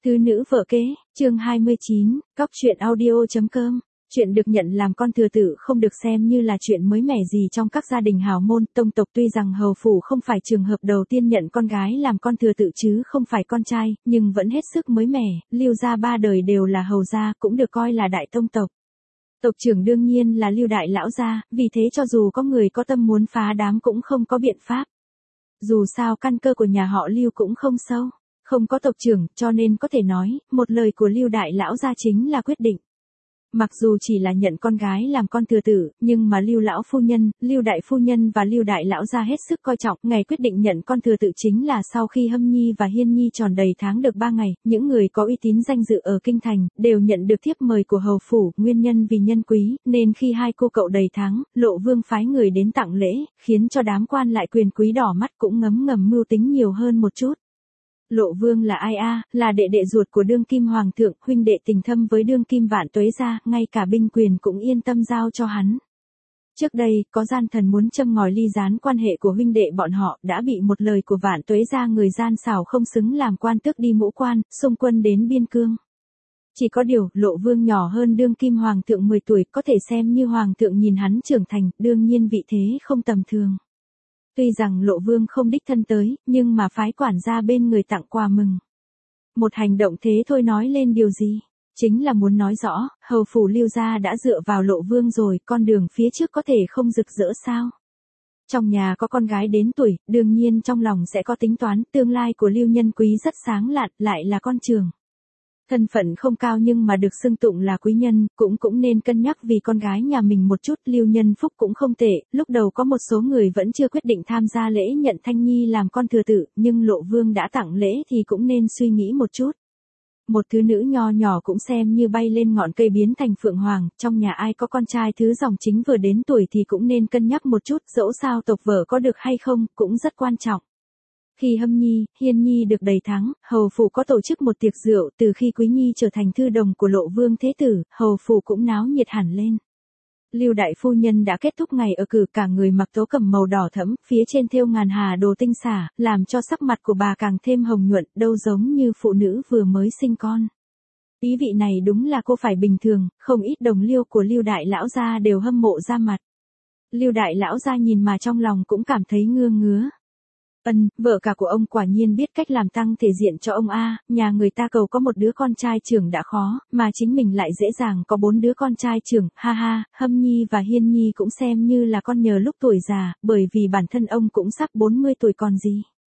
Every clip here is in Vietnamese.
Thứ nữ vợ kế, chương 29, cóc truyện audio.com. Chuyện được nhận làm con thừa tự không được xem như là chuyện mới mẻ gì trong các gia đình hào môn tông tộc. Tuy rằng hầu phủ không phải trường hợp đầu tiên nhận con gái làm con thừa tự chứ không phải con trai, nhưng vẫn hết sức mới mẻ. Lưu gia ba đời đều là hầu gia, cũng được coi là đại tông tộc. Tộc trưởng đương nhiên là Lưu đại lão gia, vì thế cho dù có người có tâm muốn phá đám cũng không có biện pháp. Dù sao căn cơ của nhà họ Lưu cũng không sâu, không có tộc trưởng, cho nên có thể nói, một lời của Lưu đại lão gia chính là quyết định. Mặc dù chỉ là nhận con gái làm con thừa tử, nhưng mà Lưu lão phu nhân, Lưu đại phu nhân và Lưu đại lão gia hết sức coi trọng. Ngày quyết định nhận con thừa tự chính là sau khi Hâm Nhi và Hiên Nhi tròn đầy tháng được 3 ngày, những người có uy tín danh dự ở kinh thành đều nhận được thiếp mời của hầu phủ. Nguyên nhân vì nhân quý, nên khi hai cô cậu đầy tháng, Lộ Vương phái người đến tặng lễ, khiến cho đám quan lại quyền quý đỏ mắt cũng ngấm ngầm mưu tính nhiều hơn một chút. Lộ Vương là ai a? Là đệ đệ ruột của đương kim hoàng thượng, huynh đệ tình thâm với đương kim Vạn Tuế gia, ngay cả binh quyền cũng yên tâm giao cho hắn. Trước đây, có gian thần muốn châm ngòi ly gián quan hệ của huynh đệ bọn họ, đã bị một lời của Vạn Tuế gia người gian xảo không xứng làm quan tước đi mũ quan, xung quân đến biên cương. Chỉ có điều, Lộ Vương nhỏ hơn đương kim hoàng thượng 10 tuổi, có thể xem như hoàng thượng nhìn hắn trưởng thành, đương nhiên vị thế không tầm thường. Tuy rằng Lộ Vương không đích thân tới, nhưng mà phái quản gia bên người tặng quà mừng. Một hành động thế thôi nói lên điều gì? Chính là muốn nói rõ, hầu phủ Lưu gia đã dựa vào Lộ Vương rồi, con đường phía trước có thể không rực rỡ sao? Trong nhà có con gái đến tuổi, đương nhiên trong lòng sẽ có tính toán, tương lai của Lưu Nhân Quý rất sáng lạn, lại là con trưởng. Thân phận không cao nhưng mà được xưng tụng là quý nhân, cũng nên cân nhắc vì con gái nhà mình một chút. Lưu Nhân Phúc cũng không tệ, lúc đầu có một số người vẫn chưa quyết định tham gia lễ nhận Thanh Nhi làm con thừa tự, nhưng Lộ Vương đã tặng lễ thì cũng nên suy nghĩ một chút. Một thứ nữ nho nhỏ cũng xem như bay lên ngọn cây biến thành phượng hoàng, trong nhà ai có con trai thứ dòng chính vừa đến tuổi thì cũng nên cân nhắc một chút, dẫu sao tộc vợ có được hay không, cũng rất quan trọng. Khi Hâm Nhi, Hiên Nhi được đầy tháng, hầu phủ có tổ chức một tiệc rượu. Từ khi Quý Nhi trở thành thư đồng của Lộ Vương thế tử, hầu phủ cũng náo nhiệt hẳn lên. Lưu đại phu nhân đã kết thúc ngày ở cử, cả người mặc tố cẩm màu đỏ thẫm, phía trên thêu ngàn hà đồ tinh xảo, làm cho sắc mặt của bà càng thêm hồng nhuận, đâu giống như phụ nữ vừa mới sinh con. Ý vị này đúng là cô phải bình thường, không ít đồng liêu của Lưu đại lão gia đều hâm mộ ra mặt. Lưu đại lão gia nhìn mà trong lòng cũng cảm thấy ngứa ngứa. Vợ cả của ông quả nhiên biết cách làm tăng thể diện cho ông a, nhà người ta cầu có một đứa con trai trưởng đã khó, mà chính mình lại dễ dàng có 4 đứa con trai trưởng, ha ha. Hâm Nhi và Hiên Nhi cũng xem như là con nhờ lúc tuổi già, bởi vì bản thân ông cũng sắp 40 tuổi còn gì.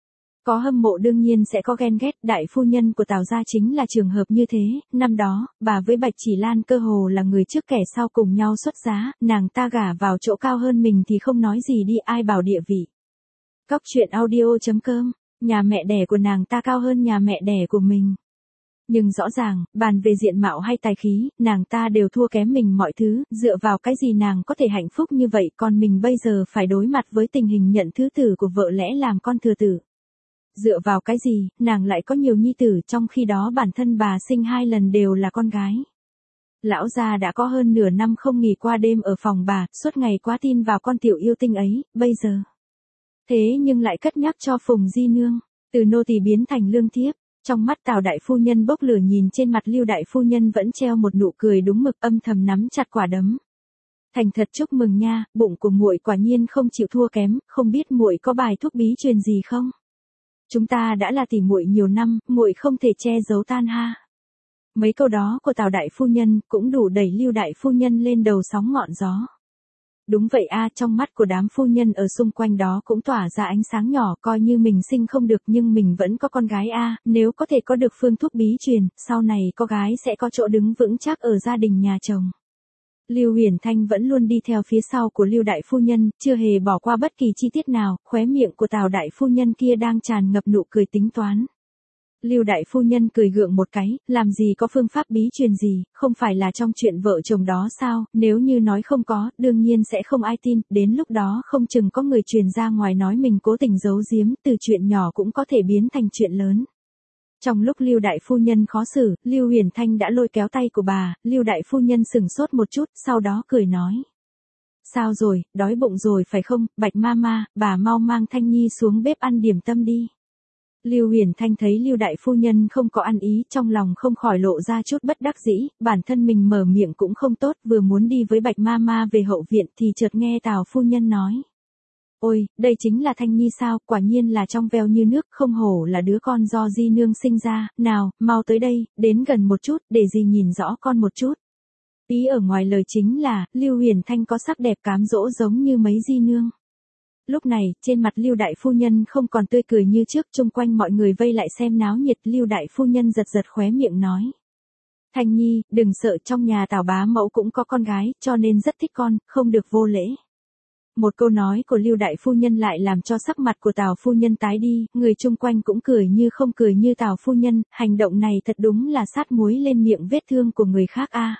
Có hâm mộ đương nhiên sẽ có ghen ghét, đại phu nhân của Tào gia chính là trường hợp như thế. Năm đó, bà với Bạch Chỉ Lan cơ hồ là người trước kẻ sau cùng nhau xuất giá, nàng ta gả vào chỗ cao hơn mình thì không nói gì đi, ai bảo địa vị. Cóc truyện audio.com, nhà mẹ đẻ của nàng ta cao hơn nhà mẹ đẻ của mình. Nhưng rõ ràng, bàn về diện mạo hay tài khí, nàng ta đều thua kém mình mọi thứ, dựa vào cái gì nàng có thể hạnh phúc như vậy, còn mình bây giờ phải đối mặt với tình hình nhận thứ tử của vợ lẽ làm con thừa tử. Dựa vào cái gì, nàng lại có nhiều nhi tử, trong khi đó bản thân bà sinh 2 lần đều là con gái. Lão gia đã có hơn nửa năm không nghỉ qua đêm ở phòng bà, suốt ngày quá tin vào con tiểu yêu tinh ấy, bây giờ. Thế nhưng lại cất nhắc cho Phùng Di Nương, từ nô tỳ biến thành lương thiếp. Trong mắt Tào đại phu nhân bốc lửa, nhìn trên mặt Lưu đại phu nhân vẫn treo một nụ cười đúng mực, âm thầm nắm chặt quả đấm. Thành thật chúc mừng nha, bụng của muội quả nhiên không chịu thua kém, không biết muội có bài thuốc bí truyền gì không? Chúng ta đã là tỉ muội nhiều năm, muội không thể che giấu tan ha. Mấy câu đó của Tào đại phu nhân cũng đủ đẩy Lưu đại phu nhân lên đầu sóng ngọn gió. Đúng vậy a, trong mắt của đám phu nhân ở xung quanh đó cũng tỏa ra ánh sáng nhỏ, coi như mình sinh không được nhưng mình vẫn có con gái a, nếu có thể có được phương thuốc bí truyền, sau này có gái sẽ có chỗ đứng vững chắc ở gia đình nhà chồng. Lưu Huyền Thanh vẫn luôn đi theo phía sau của Lưu đại phu nhân, chưa hề bỏ qua bất kỳ chi tiết nào, khóe miệng của Tào đại phu nhân kia đang tràn ngập nụ cười tính toán. Lưu đại phu nhân cười gượng một cái, làm gì có phương pháp bí truyền gì, không phải là trong chuyện vợ chồng đó sao, nếu như nói không có, đương nhiên sẽ không ai tin, đến lúc đó không chừng có người truyền ra ngoài nói mình cố tình giấu giếm, từ chuyện nhỏ cũng có thể biến thành chuyện lớn. Trong lúc Lưu đại phu nhân khó xử, Lưu Huyền Thanh đã lôi kéo tay của bà, Lưu đại phu nhân sững sốt một chút, sau đó cười nói. Sao rồi, đói bụng rồi phải không, Bạch Mama, bà mau mang Thanh Nhi xuống bếp ăn điểm tâm đi. Lưu Huyền Thanh thấy Lưu đại phu nhân không có ăn ý, trong lòng không khỏi lộ ra chút bất đắc dĩ, bản thân mình mở miệng cũng không tốt, vừa muốn đi với Bạch Mama về hậu viện thì chợt nghe Tào phu nhân nói: "Ôi, đây chính là Thanh Nhi sao, quả nhiên là trong veo như nước, không hổ là đứa con do di nương sinh ra, nào, mau tới đây, đến gần một chút, để dì nhìn rõ con một chút." Ý ở ngoài lời chính là, Lưu Huyền Thanh có sắc đẹp cám dỗ giống như mấy di nương. Lúc này, trên mặt Lưu đại phu nhân không còn tươi cười như trước, chung quanh mọi người vây lại xem náo nhiệt, Lưu đại phu nhân giật giật khóe miệng nói: "Thanh Nhi, đừng sợ, trong nhà Tào bá mẫu cũng có con gái, cho nên rất thích con, không được vô lễ." Một câu nói của Lưu đại phu nhân lại làm cho sắc mặt của Tào phu nhân tái đi, người chung quanh cũng cười như không cười như Tào phu nhân, hành động này thật đúng là sát muối lên miệng vết thương của người khác a.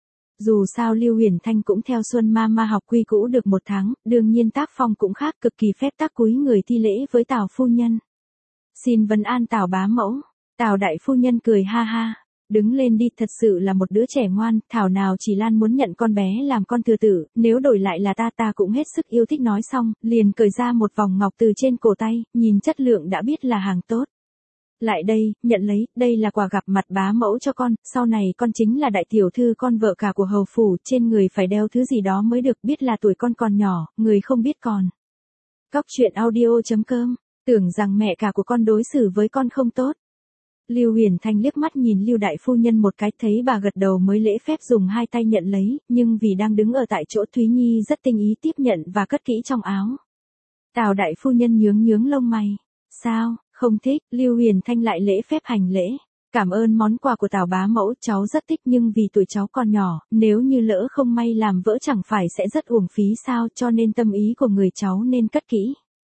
Dù sao Lưu Huyền Thanh cũng theo Xuân Mama học quy cũ được 1 tháng, đương nhiên tác phong cũng khác, cực kỳ phép tắc cúi người thi lễ với Tào phu nhân. "Xin vấn an Tào bá mẫu." Tào đại phu nhân cười ha ha: "Đứng lên đi, thật sự là một đứa trẻ ngoan, thảo nào chỉ Lan muốn nhận con bé làm con thừa tử, nếu đổi lại là ta cũng hết sức yêu thích." Nói xong, liền cởi ra một vòng ngọc từ trên cổ tay, nhìn chất lượng đã biết là hàng tốt. "Lại đây, nhận lấy, đây là quà gặp mặt bá mẫu cho con, sau này con chính là đại tiểu thư con vợ cả của hầu phủ, trên người phải đeo thứ gì đó mới được, biết là tuổi con còn nhỏ, người không biết còn." Cóc truyện audio.com, tưởng rằng mẹ cả của con đối xử với con không tốt. Lưu Huyền Thanh liếc mắt nhìn Lưu đại phu nhân một cái, thấy bà gật đầu mới lễ phép dùng 2 tay nhận lấy, nhưng vì đang đứng ở tại chỗ Thúy Nhi rất tinh ý tiếp nhận và cất kỹ trong áo. Tào đại phu nhân nhướng lông mày: "Sao, không thích?" Lưu Huyền Thanh lại lễ phép hành lễ: "Cảm ơn món quà của Tào bá mẫu, cháu rất thích, nhưng vì tuổi cháu còn nhỏ, nếu như lỡ không may làm vỡ chẳng phải sẽ rất uổng phí sao, cho nên tâm ý của người cháu nên cất kỹ."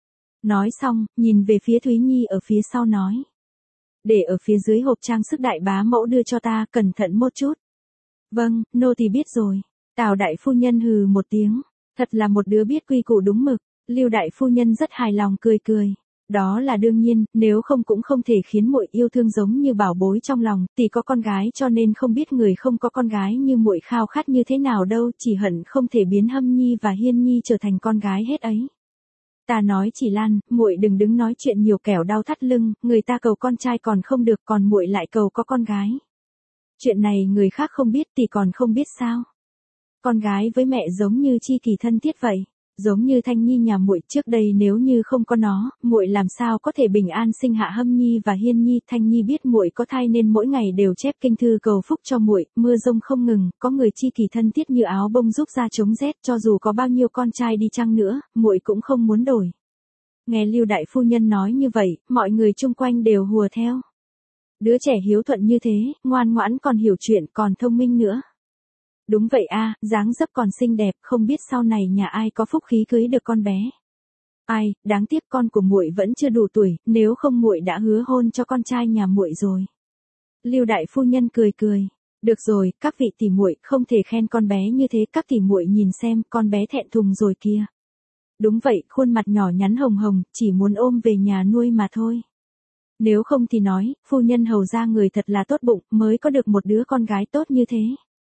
Nói xong, nhìn về phía Thúy Nhi ở phía sau nói: "Để ở phía dưới hộp trang sức đại bá mẫu đưa cho ta, cẩn thận một chút." "Vâng, nô tỳ biết rồi." Tào đại phu nhân hừ một tiếng: "Thật là một đứa biết quy củ đúng mực." Lưu đại phu nhân rất hài lòng cười cười: "Đó là đương nhiên, nếu không cũng không thể khiến muội yêu thương giống như bảo bối trong lòng, tỷ có con gái cho nên không biết người không có con gái như muội khao khát như thế nào đâu, chỉ hận không thể biến Hâm Nhi và Hiên Nhi trở thành con gái hết ấy." Ta nói chỉ Lan, muội đừng đứng nói chuyện nhiều kẻo đau thắt lưng, người ta cầu con trai còn không được, còn muội lại cầu có con gái. Chuyện này người khác không biết thì còn không biết sao? Con gái với mẹ giống như chi kỷ thân thiết vậy, giống như Thanh Nhi nhà muội, trước đây nếu như không có nó, muội làm sao có thể bình an sinh hạ Hâm Nhi và Hiên Nhi. Thanh Nhi biết muội có thai nên mỗi ngày đều chép kinh thư cầu phúc cho muội, mưa rông không ngừng, có người chi kỷ thân thiết như áo bông giúp ra chống rét, cho dù có bao nhiêu con trai đi chăng nữa, muội cũng không muốn đổi. Nghe Lưu đại phu nhân nói như vậy, mọi người chung quanh đều hùa theo. Đứa trẻ hiếu thuận như thế, ngoan ngoãn còn hiểu chuyện, còn thông minh nữa. Đúng vậy a, dáng dấp còn xinh đẹp, không biết sau này nhà ai có phúc khí cưới được con bé. Ai, đáng tiếc con của muội vẫn chưa đủ tuổi, nếu không muội đã hứa hôn cho con trai nhà muội rồi. Lưu đại phu nhân cười cười: "Được rồi, các vị tỷ muội, không thể khen con bé như thế, các tỷ muội nhìn xem, con bé thẹn thùng rồi kìa." Đúng vậy, khuôn mặt nhỏ nhắn hồng hồng, chỉ muốn ôm về nhà nuôi mà thôi. Nếu không thì nói, phu nhân hầu ra người thật là tốt bụng, mới có được một đứa con gái tốt như thế.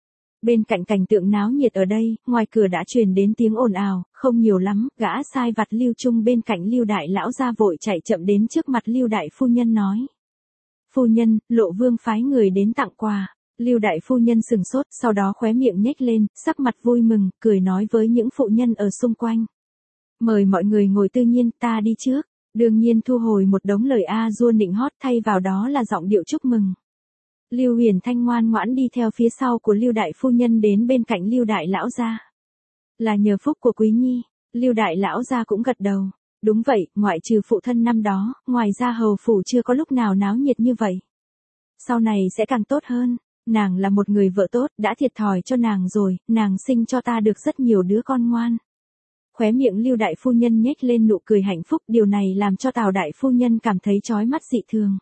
Bên cạnh cảnh tượng náo nhiệt ở đây, ngoài cửa đã truyền đến tiếng ồn ào, không nhiều lắm, gã sai vặt Lưu Trung bên cạnh Lưu đại lão ra vội chạy chậm đến trước mặt Lưu đại phu nhân nói: "Phu nhân, Lộ Vương phái người đến tặng quà." Lưu đại phu nhân sừng sốt, sau đó khóe miệng nhếch lên, sắc mặt vui mừng, cười nói với những phụ nhân ở xung quanh: "Mời mọi người ngồi, tự nhiên, ta đi trước." Đương nhiên thu hồi một đống lời a dua nịnh hót, thay vào đó là giọng điệu chúc mừng. Lưu Huyền Thanh ngoan ngoãn đi theo phía sau của Lưu đại phu nhân đến bên cạnh Lưu đại lão gia. "Là nhờ phúc của Quý Nhi." Lưu đại lão gia cũng gật đầu: "Đúng vậy, ngoại trừ phụ thân năm đó, ngoài ra hầu phủ chưa có lúc nào náo nhiệt như vậy. Sau này sẽ càng tốt hơn, nàng là một người vợ tốt, đã thiệt thòi cho nàng rồi, nàng sinh cho ta được rất nhiều đứa con ngoan." Khóe miệng Lưu đại phu nhân nhếch lên nụ cười hạnh phúc, điều này làm cho Tào đại phu nhân cảm thấy chói mắt dị thường.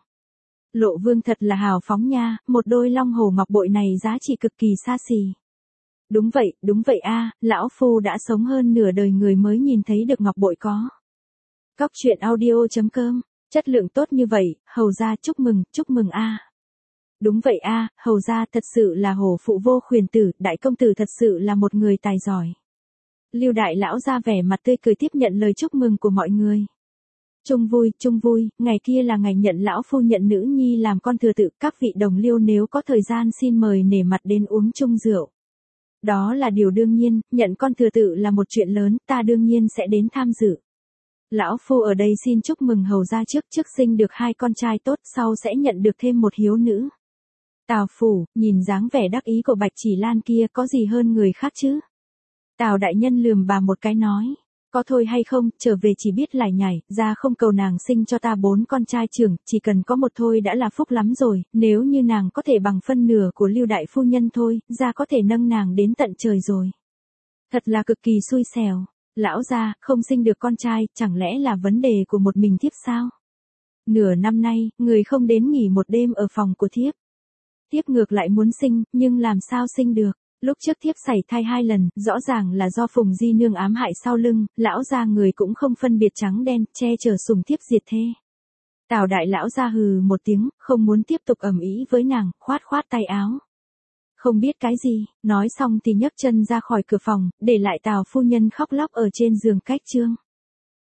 Lộ Vương thật là hào phóng nha, một đôi long hồ ngọc bội này giá trị cực kỳ xa xỉ. Đúng vậy a, lão phu đã sống hơn nửa đời người mới nhìn thấy được ngọc bội có. Cóc truyện audio.com, chất lượng tốt như vậy, hầu gia chúc mừng a. Đúng vậy a, hầu gia thật sự là hổ phụ vô khuyển tử, đại công tử thật sự là một người tài giỏi. Lưu đại lão ra vẻ mặt tươi cười tiếp nhận lời chúc mừng của mọi người. Chung vui, ngày kia là ngày nhận lão phu nhận nữ nhi làm con thừa tự, các vị đồng liêu nếu có thời gian xin mời nể mặt đến uống chung rượu. Đó là điều đương nhiên, nhận con thừa tự là một chuyện lớn, ta đương nhiên sẽ đến tham dự. Lão phu ở đây xin chúc mừng hầu gia trước sinh được 2 con trai tốt, sau sẽ nhận được thêm một hiếu nữ. Tào phủ, nhìn dáng vẻ đắc ý của Bạch Chỉ Lan kia có gì hơn người khác chứ? Tào đại nhân lườm bà một cái nói. Có thôi hay không, trở về chỉ biết lải nhải, ra không cầu nàng sinh cho ta 4 con trai trưởng, chỉ cần có một thôi đã là phúc lắm rồi, nếu như nàng có thể bằng phân nửa của Lưu đại phu nhân thôi, ra có thể nâng nàng đến tận trời rồi. Thật là cực kỳ xui xẻo, lão gia, không sinh được con trai, chẳng lẽ là vấn đề của một mình thiếp sao? Nửa năm nay, người không đến nghỉ một đêm ở phòng của thiếp. Thiếp ngược lại muốn sinh, nhưng làm sao sinh được? Lúc trước thiếp sảy thai 2 lần, rõ ràng là do Phùng Di Nương ám hại sau lưng, lão gia người cũng không phân biệt trắng đen, che chở sủng thiếp diệt thê. Tào đại lão gia hừ một tiếng, không muốn tiếp tục ầm ĩ với nàng, khoát tay áo. Không biết cái gì, nói xong thì nhấc chân ra khỏi cửa phòng, để lại Tào phu nhân khóc lóc ở trên giường cách trương.